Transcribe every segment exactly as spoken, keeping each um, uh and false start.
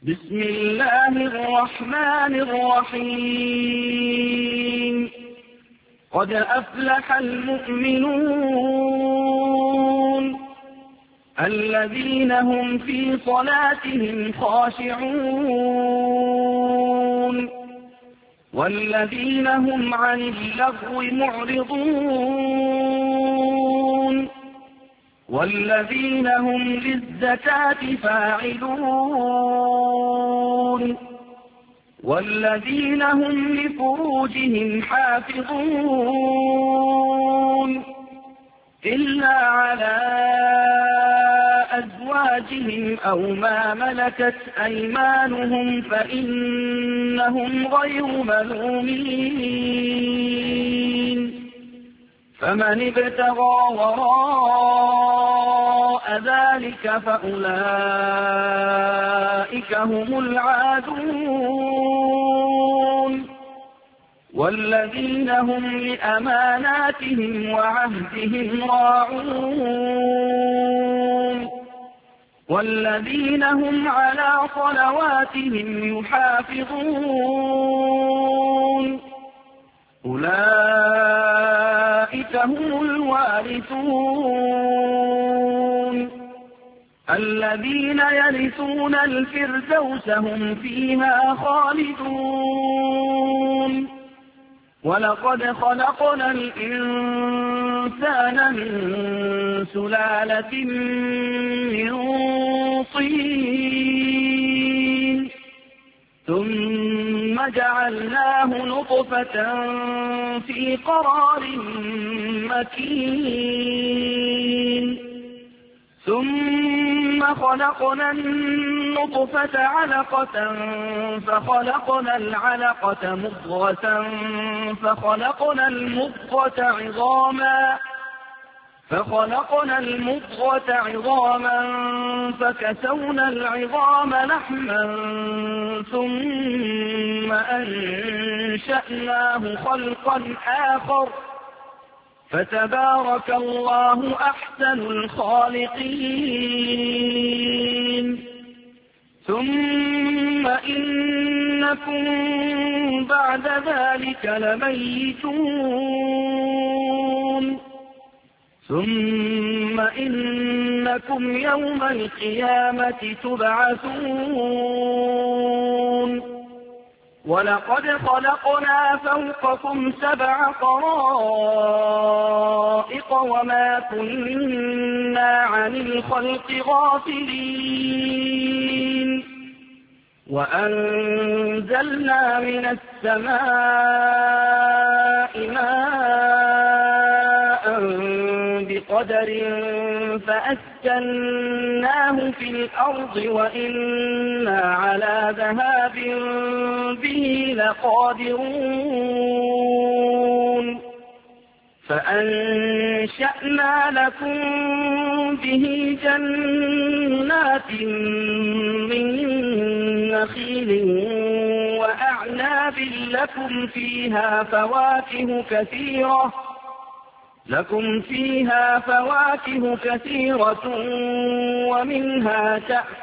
بسم الله الرحمن الرحيم قد أفلح المؤمنون الذين هم في صلاتهم خاشعون والذين هم عن اللغو معرضون والذين هم للزكاة فاعلون والذين هم لفروجهم حافظون إلا على أزواجهم أو ما ملكت أيمانهم فإنهم غير ملومين فمن ابتغى وراء ذلك فأولئك هم العادون والذين هم لأماناتهم وعهدهم راعون والذين هم على صلواتهم يحافظون أولئك هم الوارثون الذين يرثون الفردوس هم فيها خالدون ولقد خلقنا الإنسان من سلالة من طين ثم جعلناه نطفة في قرار مكين ثم خلقنا النطفة علقة فخلقنا العلقة مضغة فخلقنا المضغة عظاما فخلقنا المضغة عظاما فكسونا العظام لحما ثم أنشأناه خلقا آخر فتبارك الله أحسن الخالقين ثم إنكم بعد ذلك لميتون ثم إنكم يوم القيامة تبعثون ولقد خلقنا فوقكم سبع طرائق وما كنا عن الخلق غافلين وأنزلنا من السماء ماء بقدر فأسكناه في الأرض وإنا على ذهاب به لقادرون فأنشأنا لكم به جنات من نخيل وأعناب لكم فيها فواكه كثيرة لكم فيها فواكه كثيرة ومنها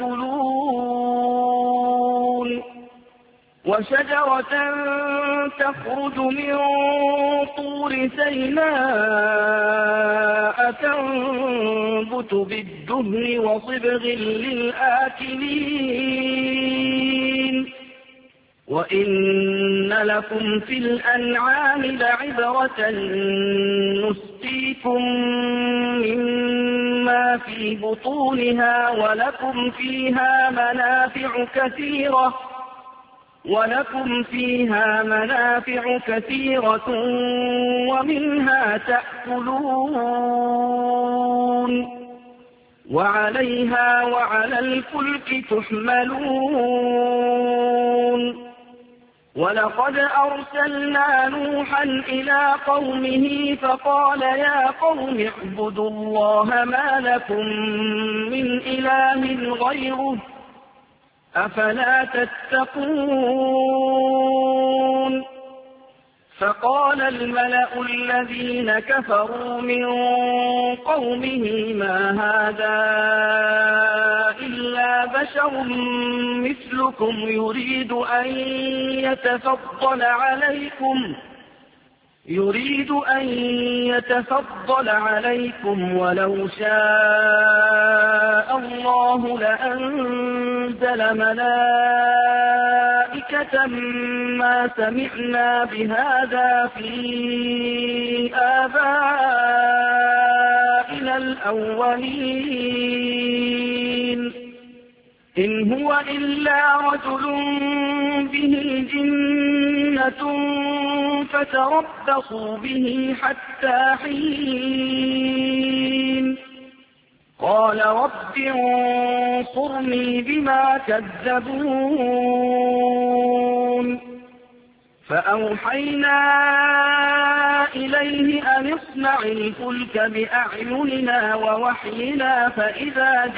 تأكلون وشجرة تخرج من طور سيناء تنبت بالدهن وصبغ للآكلين وإن لكم في الأنعام لعبرة نسقيكم مما في بطونها ولكم فيها منافع كثيرة ولكم فيها منافع كثيرة ومنها تأكلون وعليها وعلى الفلك تحملون ولقد أرسلنا نوحا إلى قومه فقال يا قوم اعبدوا الله ما لكم من إله غيره أفلا تتقون فقال الملأ الذين كفروا من قومه ما هذا إلا إلا بشر مثلكم يريد أن يتفضل عليكم يريد أن يتفضل عليكم ولو شاء الله لأنزل ملائكة ما سمعنا بهذا في آبائنا الأولين إن هو إلا رجل به جنة فتربصوا به حتى حين قال رب انصرني بما كذبون فأوحينا إليه أن اصنع الفلك بأعيننا ووحينا فإذا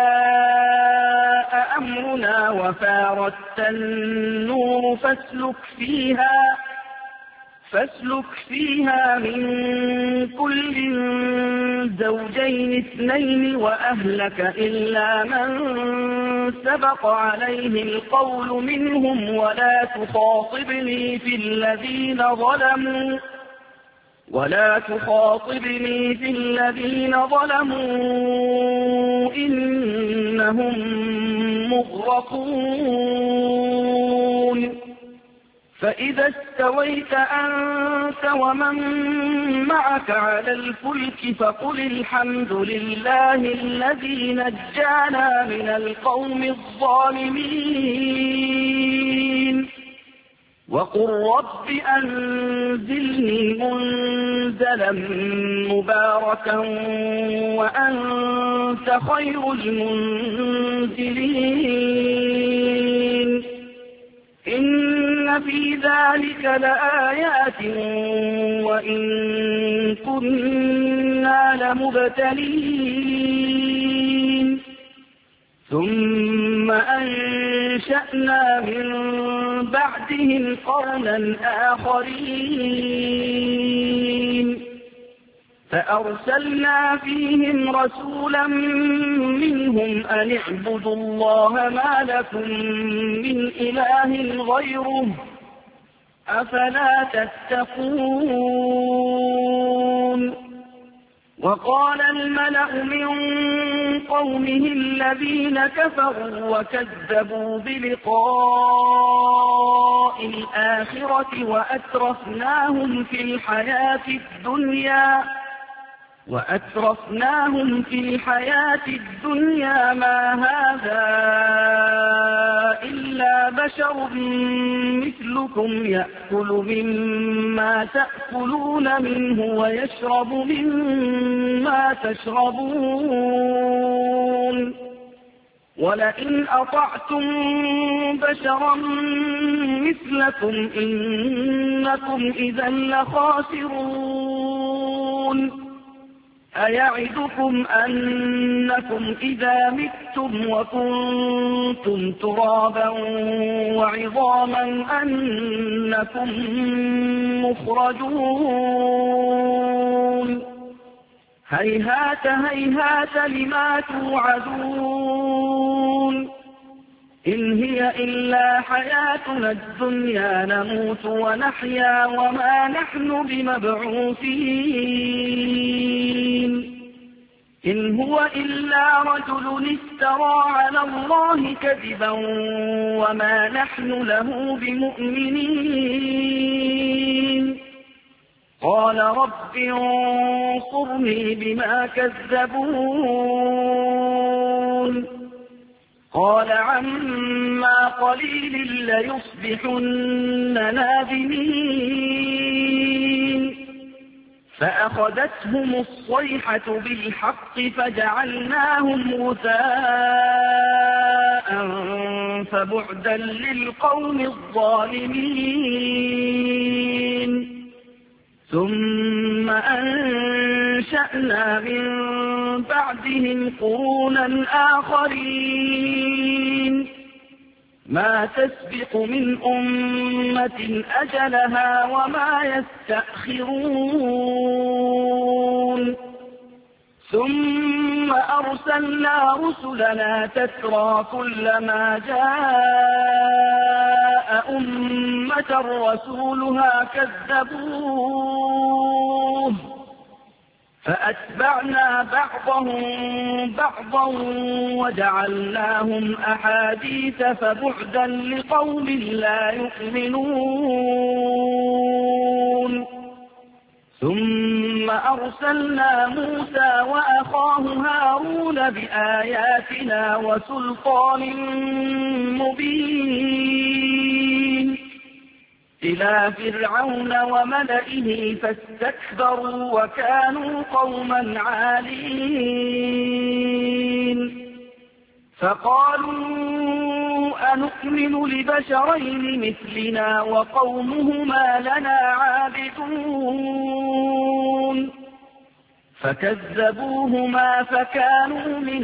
جاء أمرنا وفارت النور فاسلك فيها فاسلك فيها من كل زوجين اثنين وأهلك إلا من سبق عليه القول منهم ولا تخاطبني في الذين ظلموا ولا تخاطبني في الذين ظلموا إنهم مغرقون فإذا استويت أنت ومن معك على الفلك فقل الحمد لله الذي نجانا من القوم الظالمين وقل رب أنزلني منزلا مباركا وأنت خير المنزلين إن في ذلك لآيات وإن كنا لمبتلين ثم أنشأنا من بعدهم قرنا آخرين فأرسلنا فيهم رسولا منهم أن اعبدوا الله ما لكم من إله غيره أفلا تتقون وقال الملأ من قومه الذين كفروا وكذبوا بلقاء الآخرة وأترفناهم في الحياة الدنيا وأترفناهم في الحياة الدنيا ما هذا إلا بشر مثلكم يأكل مما تأكلون منه ويشرب مما تشربون ولئن أطعتم بشرا مثلكم إنكم إذا لخاسرون أيعدكم أنكم إذا متم وكنتم ترابا وعظاما أنكم مخرجون هيهات هيهات لما توعدون إن هي إلا حياتنا الدنيا نموت ونحيا وما نحن بمبعوثين إن هو إلا رجل افترى على الله كذبا وما نحن له بمؤمنين قال رب انصرني بما كذبون قال عما قليل ليصبحن نادمين فأخذتهم الصيحة بالحق فجعلناهم غثاء فبعدا للقوم الظالمين ثم أنشأنا من بعدهم قرونا آخرين ما تسبق من أمة أجلها وما يستأخرون ثم ثم أرسلنا رسلنا تترى كلما جاء أمة رسولها كذبوه فأتبعنا بعضهم بعضا وجعلناهم أحاديث فبعدا لقوم لا يؤمنون ثم أرسلنا موسى وأخاه هارون بآياتنا وسلطان مبين إلى فرعون وملئه فاستكبروا وكانوا قوما عالين فقالوا أنؤمن لبشرين مثلنا وقومهما لنا عابدون فكذبوهما فكانوا من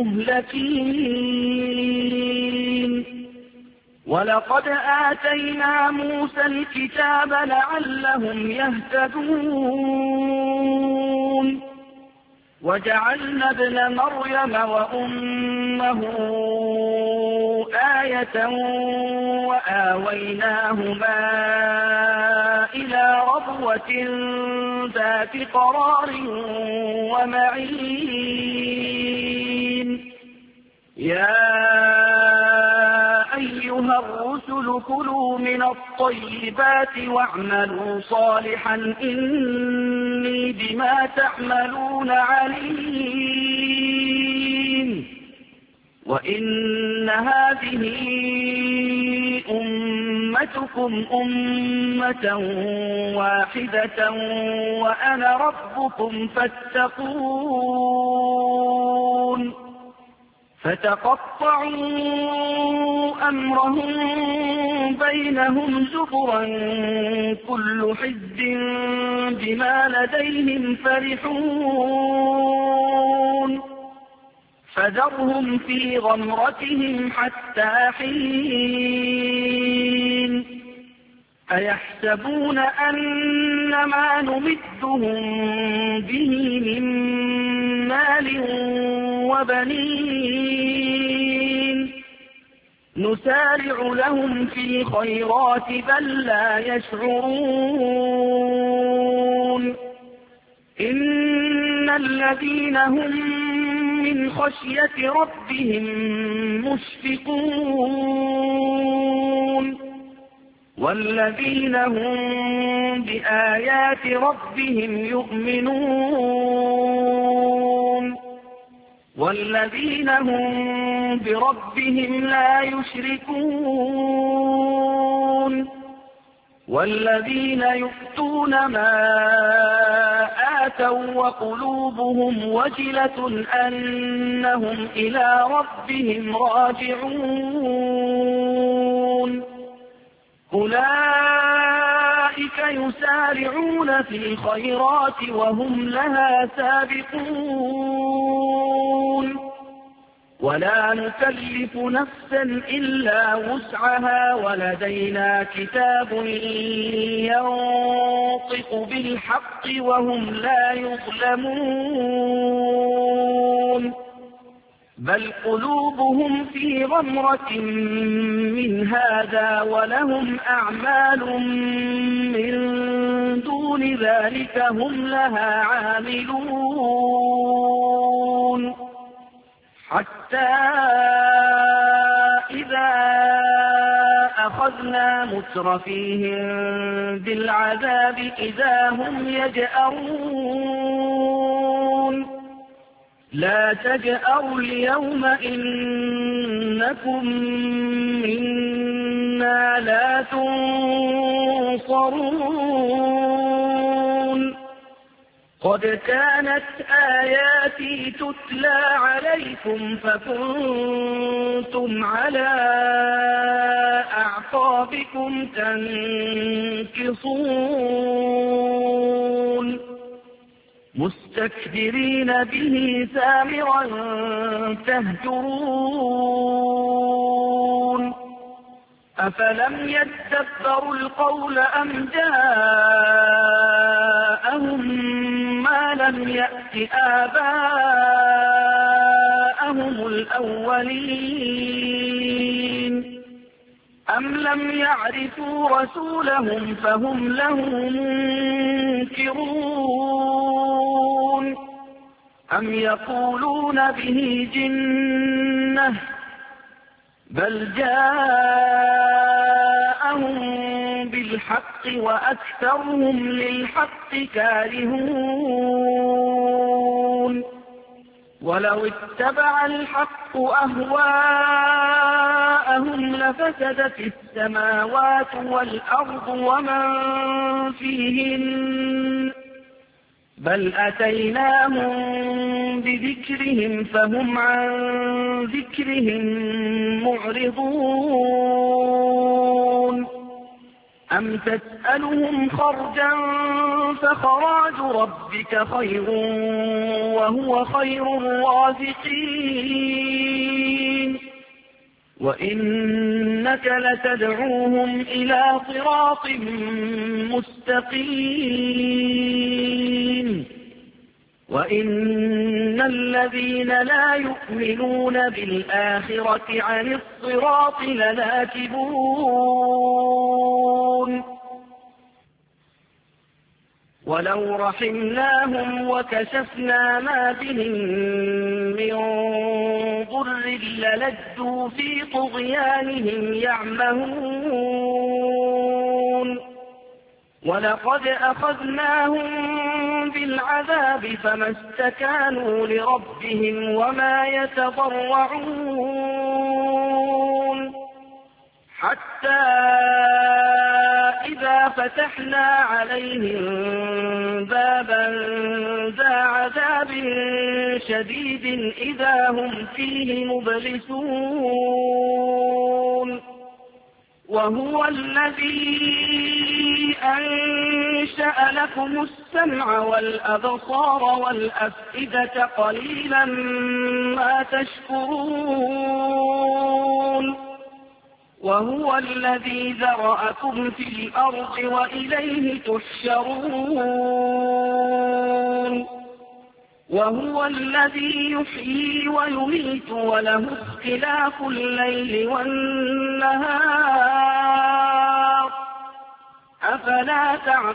المهلكين ولقد آتينا موسى الكتاب لعلهم يهتدون وجعلنا ابن مريم وأمه آية وآويناهما إلى ربوة ذات قرار ومعين يا أيها الرسل كلوا من الطيبات واعملوا صالحا إني بما تعملون عليم وإن هذه أمتكم أمة واحدة وأنا ربكم فاتقون فتقطعوا أمرهم بينهم زبرا كل حزب بما لديهم فرحون فذرهم في غمرتهم حتى حين أيحسبون أن ما نمدهم به من مال وبنين نسارع لهم في خيرات بل لا يشعرون إن الذين هم من خشية ربهم مشفقون والذين هم بآيات ربهم يؤمنون والذين هم بربهم لا يشركون والذين يؤتون ما آتوا وقلوبهم وجلة أنهم إلى ربهم راجعون أولئك يسارعون في الخيرات وهم لها سابقون ولا نكلف نفسا إلا وسعها ولدينا كتاب ينطق بالحق وهم لا يظلمون بل قلوبهم في غمرة من هذا ولهم أعمال من دون ذلك هم لها عاملون حتى إذا أخذنا مترفيهم بالعذاب إذا هم يجأرون لا تجأروا اليوم إنكم منا لا تنصرون قد كانت آياتي تتلى عليكم فكنتم على أعقابكم تنكصون مستكبرين به سامرا تهجرون أفلم يدبروا القول أم جاءهم لهم ما لم يأت آباءهم الأولين أم لم يعرفوا رسولهم فهم له منكرون أم يقولون به جنة بل جاءهم بالحق وأكثرهم للحق كارهون ولو اتبع الحق أهواءهم لفسدت السماوات والأرض ومن فيهن بل أتيناهم بذكرهم فهم عن ذكرهم معرضون أم تسألهم خرجا فخراج ربك خير وهو خير الرازقين وإنك لتدعوهم إلى صراط مستقيم وإن الذين لا يؤمنون بالآخرة عن الصراط لناكبون ولو رحمناهم وكشفنا ما بهم من ضر للجوا في طغيانهم يعمهون ولقد أخذناهم بالعذاب فما استكانوا لربهم وما يتضرعون حتى إذا فتحنا عليهم بابا ذا عذاب شديد إذا هم فيه مبلسون وهو الذي أنشأ لكم السمع والأبصار والأفئدة قليلا ما تشكرون وهو الذي ذرأكم في الأرض وإليه تحشرون وهو الذي يحيي ويميت وله اختلاف الليل والنهار أفلا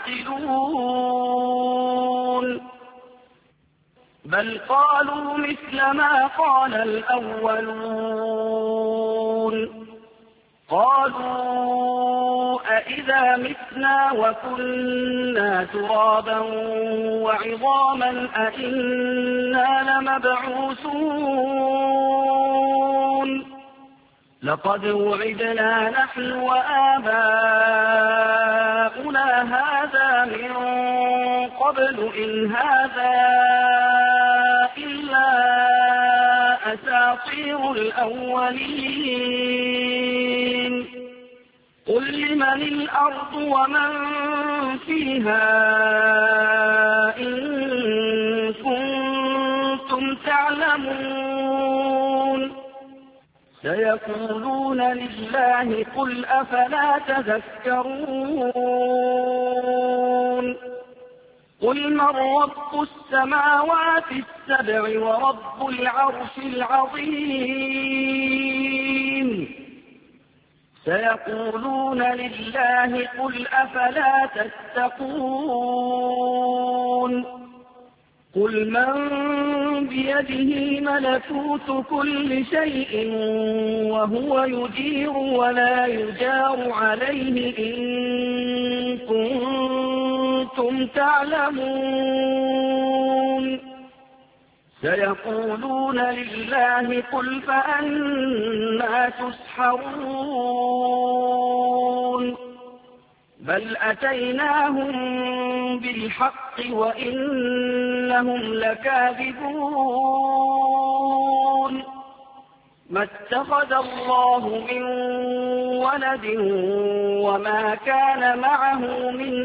تعقلون بل قالوا مثل ما قال الأولون قالوا أإذا متنا وكنا ترابا وعظاما أإنا لمبعوثون لقد وعدنا نحن وآباؤنا هذا من قبل إن هذا إلا أساطير الأولين قل لمن الأرض ومن فيها إن كنتم تعلمون سيقولون لله قل أفلا تذكرون قل من رب السماوات السبع ورب العرش العظيم سيقولون لله قل أفلا تتقون قل من بيده ملكوت كل شيء وهو يجير ولا يجار عليه إن كنتم تعلمون سيقولون لله قل فأنى تسحرون بل أتيناهم بالحق وإنهم لكاذبون ما اتخذ الله من ولد وما كان معه من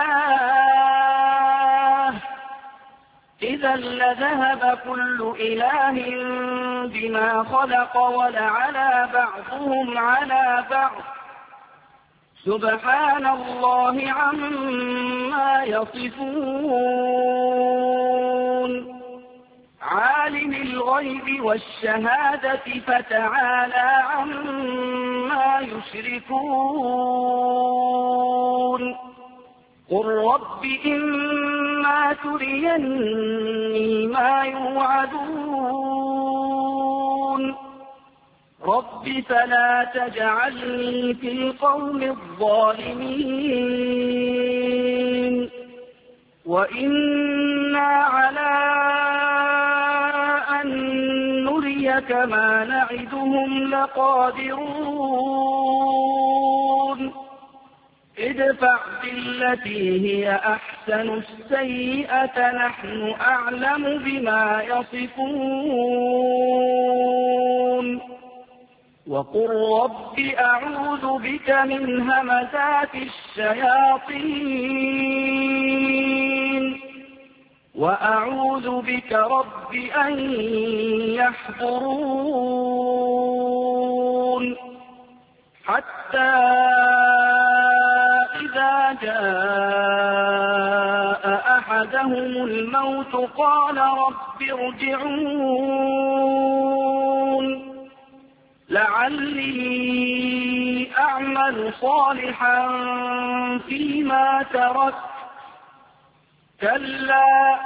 إله إذا لذهب كل إله بما خلق ولعلى بعضهم على بعض سبحان الله عما يصفون عالم الغيب والشهادة فتعالى عما يشركون قل رب إما تريني ما يوعدون رب فلا تجعلني في القوم الظالمين وإنا على أن نريك ما نعدهم لقادرون ادفع بالتي هي أحسن السيئة نحن أعلم بما يصفون وقل رب أعوذ بك من همزات الشياطين وأعوذ بك رب أن يحضرون حتى إذا جاء أحدهم الموت قال رب ارجعون لعلي أعمل صالحا فيما تركت كلا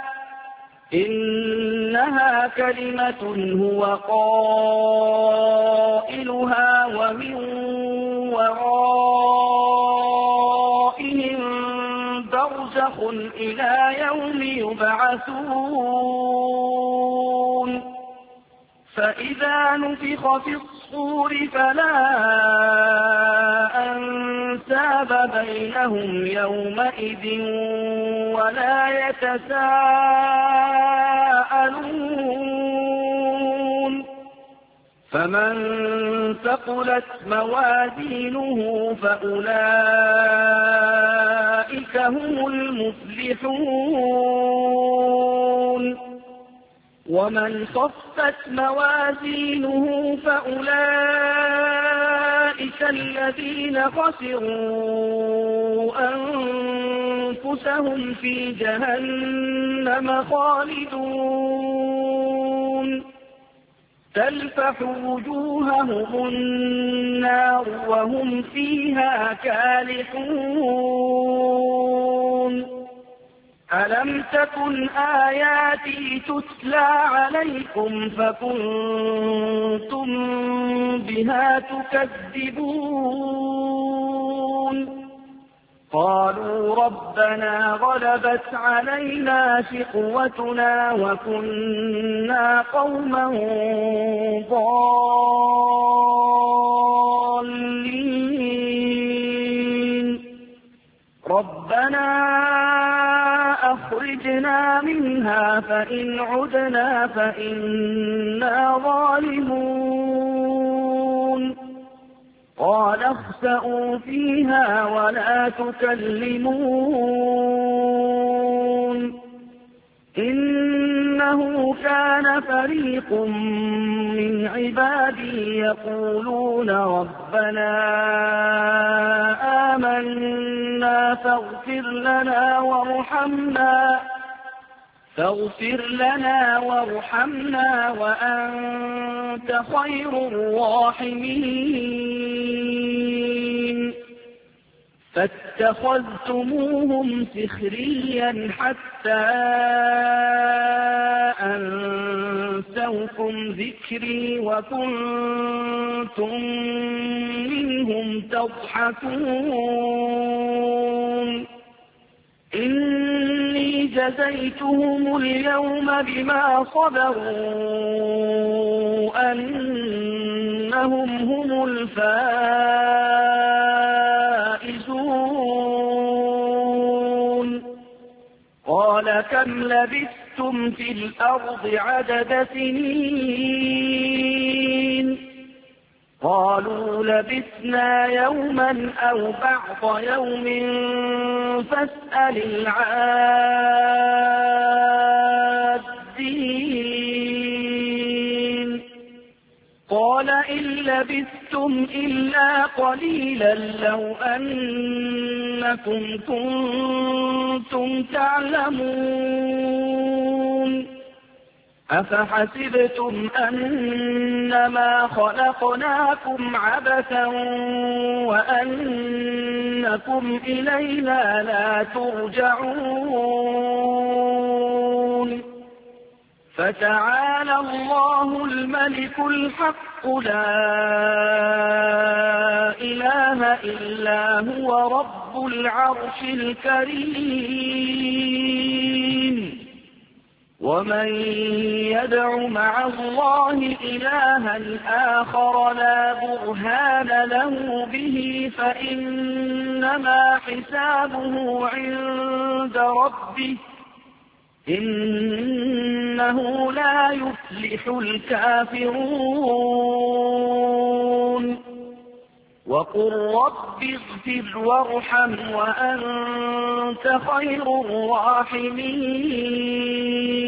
إنها كلمة هو قائلها ومن ورائهم برزخ إلى يوم يبعثون فإذا نفخ في الصور فلا أنساب بينهم يومئذ ولا يتساءلون فمن ثقلت موازينه فأولئك هم المفلحون ومن خفت موازينه فأولئك الذين خسروا أنفسهم في جهنم خالدون تلفح وجوههم النار وهم فيها كالحون ألم تكن آياتي تتلى عليكم فكنتم بها تكذبون قالوا ربنا غلبت علينا شقوتنا وكنا قوما ضالين ربنا أخرجنا منها فإن عدنا فإنا ظالمون قال اخسئوا فيها ولا تكلمون إنه كان فريق من عبادي يقولون ربنا آمنا فاغفر لنا وارحمنا فاغفر لنا وارحمنا وأنت خير الراحمين فاتخذتموهم سخريا حتى أنسوكم ذكري وكنتم منهم تضحكون إني جزيتهم اليوم بما صبروا أنهم هم الفائزون قال كم لبثتم في الأرض عدد سنين قالوا لبثنا يوما أو بعض يوم فاسأل العادين قال إن لبثتم إلا قليلا لو أنكم كنتم تعلمون أفحسبتم أنما خلقناكم عبثا وأنكم إلينا لا ترجعون فتعالى الله الملك الحق لا إله إلا هو رب العرش الكريم ومن يدع مع الله إلها آخر لا برهان له به فإنما حسابه عند ربه إنه لا يفلح الكافرون وقل رب اغفر وارحم وأنت خير الراحمين